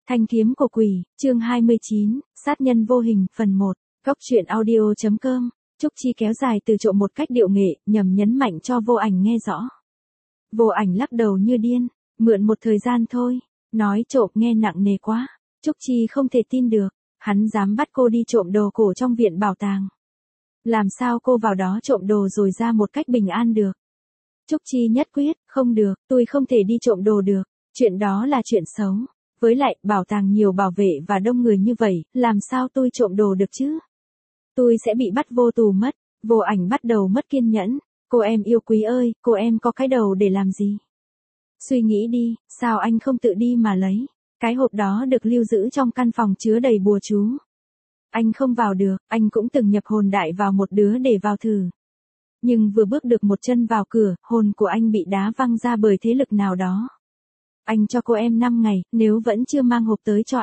Thanh kiếm của quỷ, chương 29, sát nhân vô hình, phần 1, Cốc truyện audio.com. Trúc Chi kéo dài từ trộm một cách điệu nghệ, nhằm nhấn mạnh cho Vô Ảnh nghe rõ. Vô Ảnh lắc đầu như điên, mượn một thời gian thôi, nói trộm nghe nặng nề quá. Trúc Chi không thể tin được, hắn dám bắt cô đi trộm đồ cổ trong viện bảo tàng. Làm sao cô vào đó trộm đồ rồi ra một cách bình an được? Trúc Chi nhất quyết, không được, tôi không thể đi trộm đồ được, chuyện đó là chuyện xấu. Với lại, bảo tàng nhiều bảo vệ và đông người như vậy, làm sao tôi trộm đồ được chứ? Tôi sẽ bị bắt vô tù mất. Vô Ảnh bắt đầu mất kiên nhẫn. Cô em yêu quý ơi, cô em có cái đầu để làm gì? Suy nghĩ đi, sao anh không tự đi mà lấy? Cái hộp đó được lưu giữ trong căn phòng chứa đầy bùa chú. Anh không vào được, anh cũng từng nhập hồn đại vào một đứa để vào thử. Nhưng vừa bước được một chân vào cửa, hồn của anh bị đá văng ra bởi thế lực nào đó. Anh cho cô em 5 ngày, nếu vẫn chưa mang hộp tới cho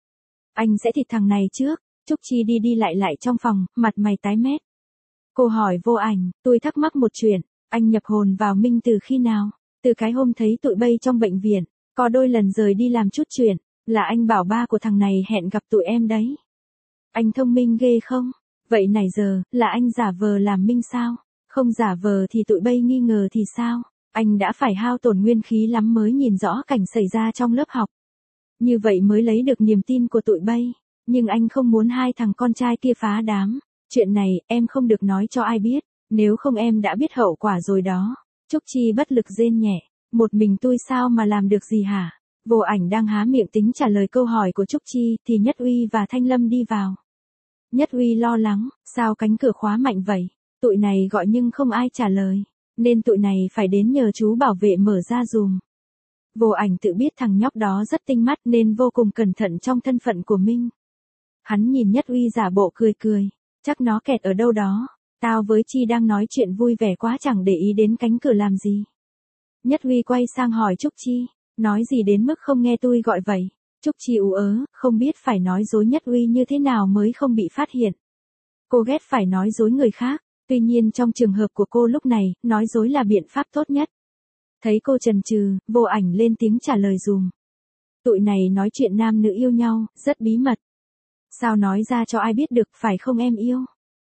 anh sẽ thịt thằng này trước. Trúc Chi đi lại trong phòng, mặt mày tái mét. Cô hỏi Vô Ảnh, tôi thắc mắc một chuyện, anh nhập hồn vào Minh từ khi nào? Từ cái hôm thấy tụi bay trong bệnh viện, có đôi lần rời đi làm chút chuyện, là anh bảo ba của thằng này hẹn gặp tụi em đấy. Anh thông minh ghê không? Vậy nãy giờ, là anh giả vờ làm Minh sao? Không giả vờ thì tụi bay nghi ngờ thì sao? Anh đã phải hao tổn nguyên khí lắm mới nhìn rõ cảnh xảy ra trong lớp học. Như vậy mới lấy được niềm tin của tụi bay. Nhưng anh không muốn hai thằng con trai kia phá đám. Chuyện này, em không được nói cho ai biết. Nếu không em đã biết hậu quả rồi đó. Trúc Chi bất lực rên nhẹ. Một mình tôi sao mà làm được gì hả? Vô Ảnh đang há miệng tính trả lời câu hỏi của Trúc Chi thì Nhất Uy và Thanh Lâm đi vào. Nhất Uy lo lắng, sao cánh cửa khóa mạnh vậy? Tụi này gọi nhưng không ai trả lời. Nên tụi này phải đến nhờ chú bảo vệ mở ra dùm. Vô Ảnh tự biết thằng nhóc đó rất tinh mắt nên vô cùng cẩn thận trong thân phận của Minh. Hắn nhìn Nhất Uy giả bộ cười. Chắc nó kẹt ở đâu đó. Tao với Chi đang nói chuyện vui vẻ quá chẳng để ý đến cánh cửa làm gì. Nhất Uy quay sang hỏi Trúc Chi. Nói gì đến mức không nghe tôi gọi vậy? Trúc Chi ú ớ, không biết phải nói dối Nhất Uy như thế nào mới không bị phát hiện. Cô ghét phải nói dối người khác. Tuy nhiên trong trường hợp của cô lúc này, nói dối là biện pháp tốt nhất. Thấy cô chần chừ, Vô Ảnh lên tiếng trả lời dùm. Tụi này nói chuyện nam nữ yêu nhau, rất bí mật. Sao nói ra cho ai biết được, phải không em yêu?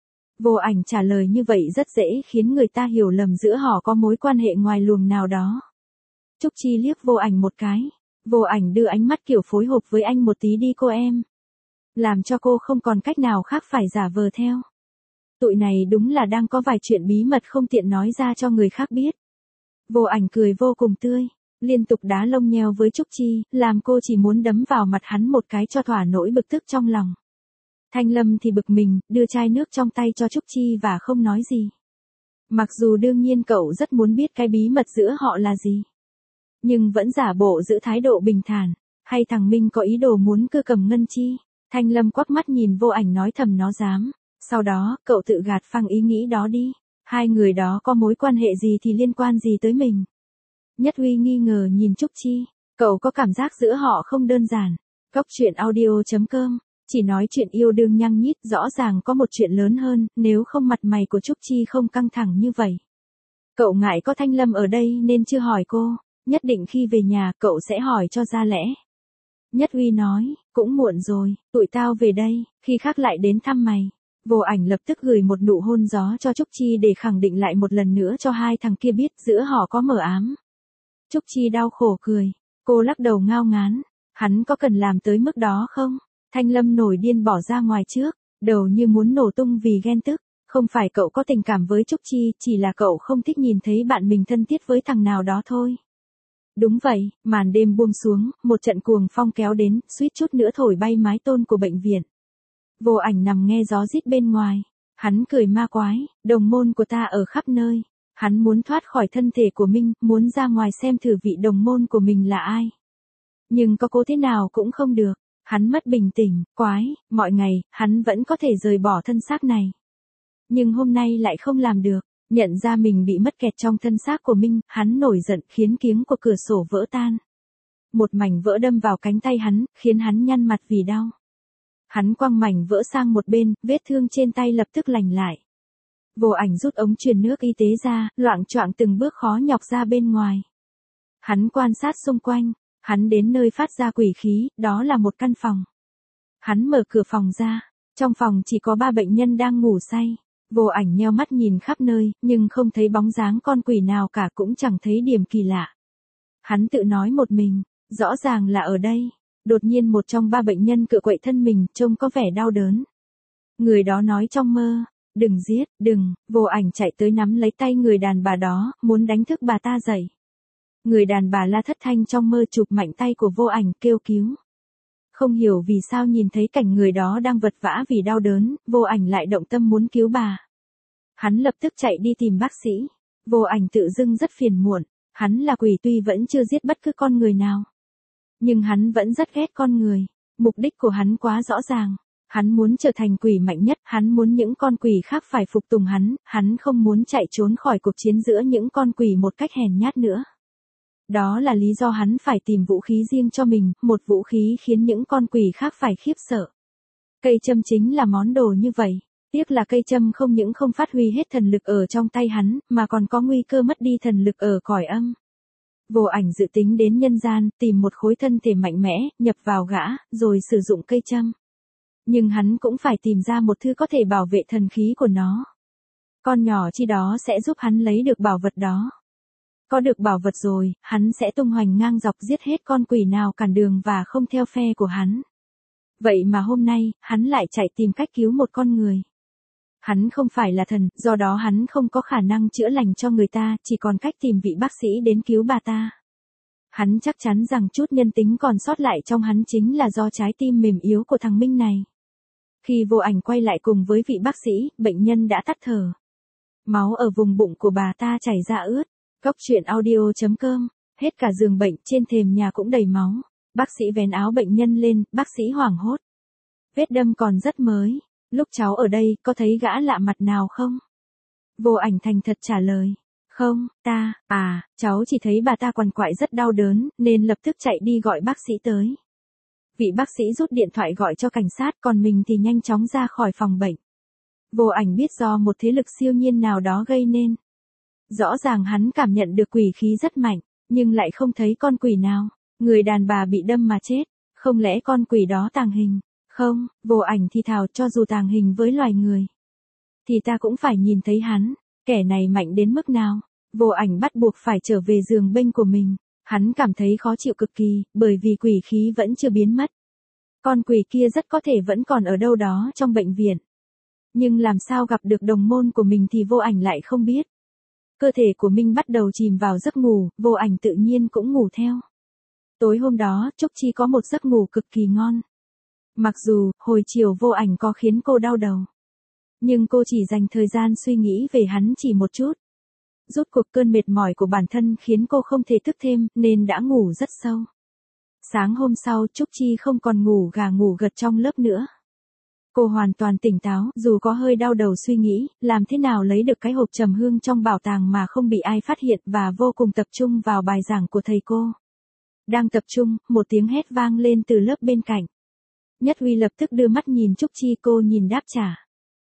Vô Ảnh trả lời như vậy rất dễ khiến người ta hiểu lầm giữa họ có mối quan hệ ngoài luồng nào đó. Trúc Chi liếc Vô Ảnh một cái. Vô Ảnh đưa ánh mắt kiểu phối hợp với anh một tí đi cô em. Làm cho cô không còn cách nào khác phải giả vờ theo. Tụi này đúng là đang có vài chuyện bí mật không tiện nói ra cho người khác biết. Vô Ảnh cười vô cùng tươi, liên tục đá lông nheo với Trúc Chi, làm cô chỉ muốn đấm vào mặt hắn một cái cho thỏa nỗi bực tức trong lòng. Thanh Lâm thì bực mình, đưa chai nước trong tay cho Trúc Chi và không nói gì. Mặc dù đương nhiên cậu rất muốn biết cái bí mật giữa họ là gì. Nhưng vẫn giả bộ giữ thái độ bình thản, hay thằng Minh có ý đồ muốn cưa cầm Ngân Chi. Thanh Lâm quắc mắt nhìn Vô Ảnh nói thầm nó dám. Sau đó, cậu tự gạt phăng ý nghĩ đó đi. Hai người đó có mối quan hệ gì thì liên quan gì tới mình? Nhất Uy nghi ngờ nhìn Trúc Chi. Cậu có cảm giác giữa họ không đơn giản. Cốc truyện audio.com. Chỉ nói chuyện yêu đương nhăng nhít, rõ ràng có một chuyện lớn hơn, nếu không mặt mày của Trúc Chi không căng thẳng như vậy. Cậu ngại có Thanh Lâm ở đây nên chưa hỏi cô. Nhất định khi về nhà cậu sẽ hỏi cho ra lẽ. Nhất Uy nói, cũng muộn rồi, tụi tao về đây, khi khác lại đến thăm mày. Vô Ảnh lập tức gửi một nụ hôn gió cho Trúc Chi để khẳng định lại một lần nữa cho hai thằng kia biết giữa họ có mờ ám. Trúc Chi đau khổ cười, cô lắc đầu ngao ngán, hắn có cần làm tới mức đó không? Thanh Lâm nổi điên bỏ ra ngoài trước, đầu như muốn nổ tung vì ghen tức, không phải cậu có tình cảm với Trúc Chi, chỉ là cậu không thích nhìn thấy bạn mình thân thiết với thằng nào đó thôi. Đúng vậy, màn đêm buông xuống, một trận cuồng phong kéo đến, suýt chút nữa thổi bay mái tôn của bệnh viện. Vô Ảnh nằm nghe gió rít bên ngoài. Hắn cười ma quái, đồng môn của ta ở khắp nơi. Hắn muốn thoát khỏi thân thể của Minh, muốn ra ngoài xem thử vị đồng môn của mình là ai. Nhưng có cố thế nào cũng không được. Hắn mất bình tĩnh, quái, mọi ngày, hắn vẫn có thể rời bỏ thân xác này. Nhưng hôm nay lại không làm được. Nhận ra mình bị mất kẹt trong thân xác của Minh, hắn nổi giận khiến kiếng của cửa sổ vỡ tan. Một mảnh vỡ đâm vào cánh tay hắn, khiến hắn nhăn mặt vì đau. Hắn quăng mảnh vỡ sang một bên, vết thương trên tay lập tức lành lại. Vô Ảnh rút ống truyền nước y tế ra, loạng choạng từng bước khó nhọc ra bên ngoài. Hắn quan sát xung quanh, Hắn đến nơi phát ra quỷ khí, đó là một căn phòng. Hắn mở cửa phòng ra, trong phòng chỉ có 3 bệnh nhân đang ngủ say. Vô Ảnh nheo mắt nhìn khắp nơi, nhưng không thấy bóng dáng con quỷ nào cả, cũng chẳng thấy điểm kỳ lạ. Hắn tự nói một mình, rõ ràng là ở đây. Đột nhiên một trong 3 bệnh nhân cựa quậy thân mình, trông có vẻ đau đớn. Người đó nói trong mơ, đừng giết, đừng. Vô Ảnh chạy tới nắm lấy tay người đàn bà đó, muốn đánh thức bà ta dậy. Người đàn bà la thất thanh trong mơ chụp mạnh tay của Vô Ảnh, kêu cứu. Không hiểu vì sao nhìn thấy cảnh người đó đang vật vã vì đau đớn, Vô Ảnh lại động tâm muốn cứu bà. Hắn lập tức chạy đi tìm bác sĩ. Vô Ảnh tự dưng rất phiền muộn. Hắn là quỷ tuy vẫn chưa giết bất cứ con người nào. Nhưng hắn vẫn rất ghét con người. Mục đích của hắn quá rõ ràng. Hắn muốn trở thành quỷ mạnh nhất, hắn muốn những con quỷ khác phải phục tùng hắn không muốn chạy trốn khỏi cuộc chiến giữa những con quỷ một cách hèn nhát nữa. Đó là lý do hắn phải tìm vũ khí riêng cho mình, một vũ khí khiến những con quỷ khác phải khiếp sợ. Cây châm chính là món đồ như vậy. Tiếc là cây châm không những không phát huy hết thần lực ở trong tay hắn, mà còn có nguy cơ mất đi thần lực ở cõi âm. Vô Ảnh dự tính đến nhân gian, tìm một khối thân thể mạnh mẽ, nhập vào gã, rồi sử dụng cây châm. Nhưng hắn cũng phải tìm ra một thứ có thể bảo vệ thần khí của nó. Con nhỏ chi đó sẽ giúp hắn lấy được bảo vật đó. Có được bảo vật rồi, hắn sẽ tung hoành ngang dọc giết hết con quỷ nào cản đường và không theo phe của hắn. Vậy mà hôm nay, hắn lại chạy tìm cách cứu một con người. Hắn không phải là thần, do đó hắn không có khả năng chữa lành cho người ta, chỉ còn cách tìm vị bác sĩ đến cứu bà ta. Hắn chắc chắn rằng chút nhân tính còn sót lại trong hắn chính là do trái tim mềm yếu của thằng Minh này. Khi Vô Ảnh quay lại cùng với vị bác sĩ, bệnh nhân đã tắt thở. Máu ở vùng bụng của bà ta chảy ra ướt. Cốc truyện audio.com, hết cả giường bệnh trên thềm nhà cũng đầy máu. Bác sĩ vén áo bệnh nhân lên, bác sĩ hoảng hốt. Vết đâm còn rất mới. Lúc cháu ở đây, có thấy gã lạ mặt nào không? Vô Ảnh thành thật trả lời. Không, cháu chỉ thấy bà ta quằn quại rất đau đớn, nên lập tức chạy đi gọi bác sĩ tới. Vị bác sĩ rút điện thoại gọi cho cảnh sát, còn mình thì nhanh chóng ra khỏi phòng bệnh. Vô Ảnh biết do một thế lực siêu nhiên nào đó gây nên. Rõ ràng hắn cảm nhận được quỷ khí rất mạnh, nhưng lại không thấy con quỷ nào. Người đàn bà bị đâm mà chết, không lẽ con quỷ đó tàng hình? Không, Vô Ảnh thì thào, cho dù tàng hình với loài người, thì ta cũng phải nhìn thấy hắn, kẻ này mạnh đến mức nào. Vô Ảnh bắt buộc phải trở về giường bệnh của mình. Hắn cảm thấy khó chịu cực kỳ, bởi vì quỷ khí vẫn chưa biến mất. Con quỷ kia rất có thể vẫn còn ở đâu đó trong bệnh viện. Nhưng làm sao gặp được đồng môn của mình thì Vô Ảnh lại không biết. Cơ thể của Minh bắt đầu chìm vào giấc ngủ, Vô Ảnh tự nhiên cũng ngủ theo. Tối hôm đó, Trúc Chi có một giấc ngủ cực kỳ ngon. Mặc dù, hồi chiều Vô Ảnh có khiến cô đau đầu. Nhưng cô chỉ dành thời gian suy nghĩ về hắn chỉ một chút. Rốt cuộc cơn mệt mỏi của bản thân khiến cô không thể thức thêm, nên đã ngủ rất sâu. Sáng hôm sau, Trúc Chi không còn ngủ gà ngủ gật trong lớp nữa. Cô hoàn toàn tỉnh táo, dù có hơi đau đầu suy nghĩ, làm thế nào lấy được cái hộp trầm hương trong bảo tàng mà không bị ai phát hiện, và vô cùng tập trung vào bài giảng của thầy cô. Đang tập trung, một tiếng hét vang lên từ lớp bên cạnh. Nhất Huy lập tức đưa mắt nhìn Trúc Chi, cô nhìn đáp trả.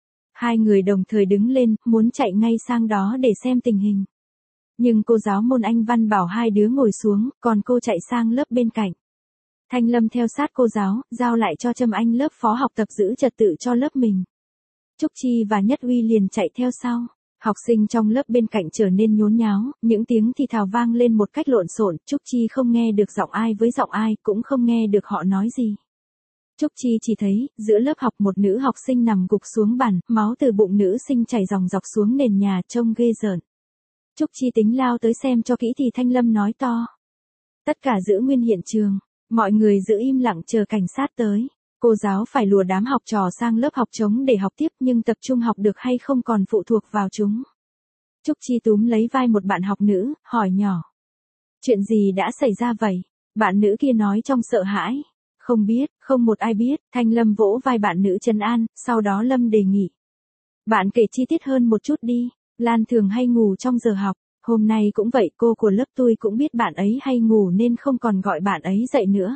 Hai người đồng thời đứng lên, muốn chạy ngay sang đó để xem tình hình. Nhưng cô giáo môn Anh văn bảo hai đứa ngồi xuống, còn cô chạy sang lớp bên cạnh. Thanh Lâm theo sát cô giáo, giao lại cho Trâm Anh lớp phó học tập giữ trật tự cho lớp mình. Trúc Chi và Nhất Huy liền chạy theo sau. Học sinh trong lớp bên cạnh trở nên nhốn nháo, những tiếng thì thào vang lên một cách lộn xộn. Trúc Chi không nghe được giọng ai với giọng ai, cũng không nghe được họ nói gì. Trúc Chi chỉ thấy, giữa lớp học một nữ học sinh nằm gục xuống bàn, máu từ bụng nữ sinh chảy ròng rọc xuống nền nhà, trông ghê rợn. Trúc Chi tính lao tới xem cho kỹ thì Thanh Lâm nói to. Tất cả giữ nguyên hiện trường, mọi người giữ im lặng chờ cảnh sát tới. Cô giáo phải lùa đám học trò sang lớp học trống để học tiếp, nhưng tập trung học được hay không còn phụ thuộc vào chúng. Trúc Chi túm lấy vai một bạn học nữ, hỏi nhỏ. Chuyện gì đã xảy ra vậy? Bạn nữ kia nói trong sợ hãi. Không biết, không một ai biết. Thanh Lâm vỗ vai bạn nữ trấn an, sau đó Lâm đề nghị. Bạn kể chi tiết hơn một chút đi. Lan thường hay ngủ trong giờ học. Hôm nay cũng vậy, cô của lớp tôi cũng biết bạn ấy hay ngủ nên không còn gọi bạn ấy dậy nữa.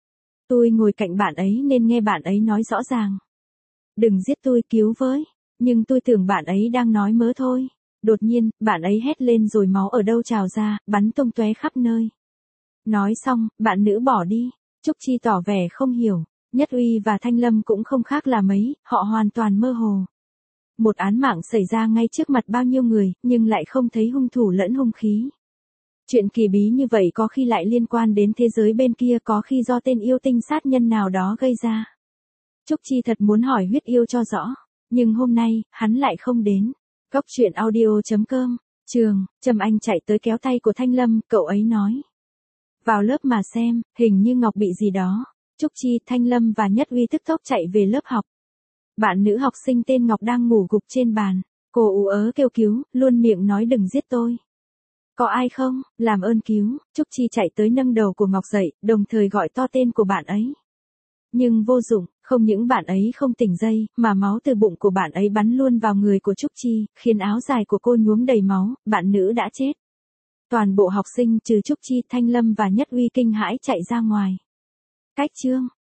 Tôi ngồi cạnh bạn ấy nên nghe bạn ấy nói rõ ràng. Đừng giết tôi, cứu với. Nhưng tôi tưởng bạn ấy đang nói mớ thôi. Đột nhiên, bạn ấy hét lên rồi máu ở đâu trào ra, bắn tung tóe khắp nơi. Nói xong, bạn nữ bỏ đi. Trúc Chi tỏ vẻ không hiểu. Nhất Uy và Thanh Lâm cũng không khác là mấy, họ hoàn toàn mơ hồ. Một án mạng xảy ra ngay trước mặt bao nhiêu người, nhưng lại không thấy hung thủ lẫn hung khí. Chuyện kỳ bí như vậy có khi lại liên quan đến thế giới bên kia, có khi do tên yêu tinh sát nhân nào đó gây ra. Trúc Chi thật muốn hỏi huyết yêu cho rõ, nhưng hôm nay, hắn lại không đến. Góc truyện audio.com, Trường, Trầm Anh chạy tới kéo tay của Thanh Lâm, cậu ấy nói. Vào lớp mà xem, hình như Ngọc bị gì đó. Trúc Chi, Thanh Lâm và Nhất Uy tức tốc chạy về lớp học. Bạn nữ học sinh tên Ngọc đang ngủ gục trên bàn. Cô ú ớ kêu cứu, luôn miệng nói đừng giết tôi. Có ai không, làm ơn cứu. Trúc Chi chạy tới nâng đầu của Ngọc dậy, đồng thời gọi to tên của bạn ấy. Nhưng vô dụng, không những bạn ấy không tỉnh dậy, mà máu từ bụng của bạn ấy bắn luôn vào người của Trúc Chi, khiến áo dài của cô nhuốm đầy máu, bạn nữ đã chết. Toàn bộ học sinh trừ Trúc Chi, Thanh Lâm và Nhất Uy kinh hãi chạy ra ngoài. Cách chương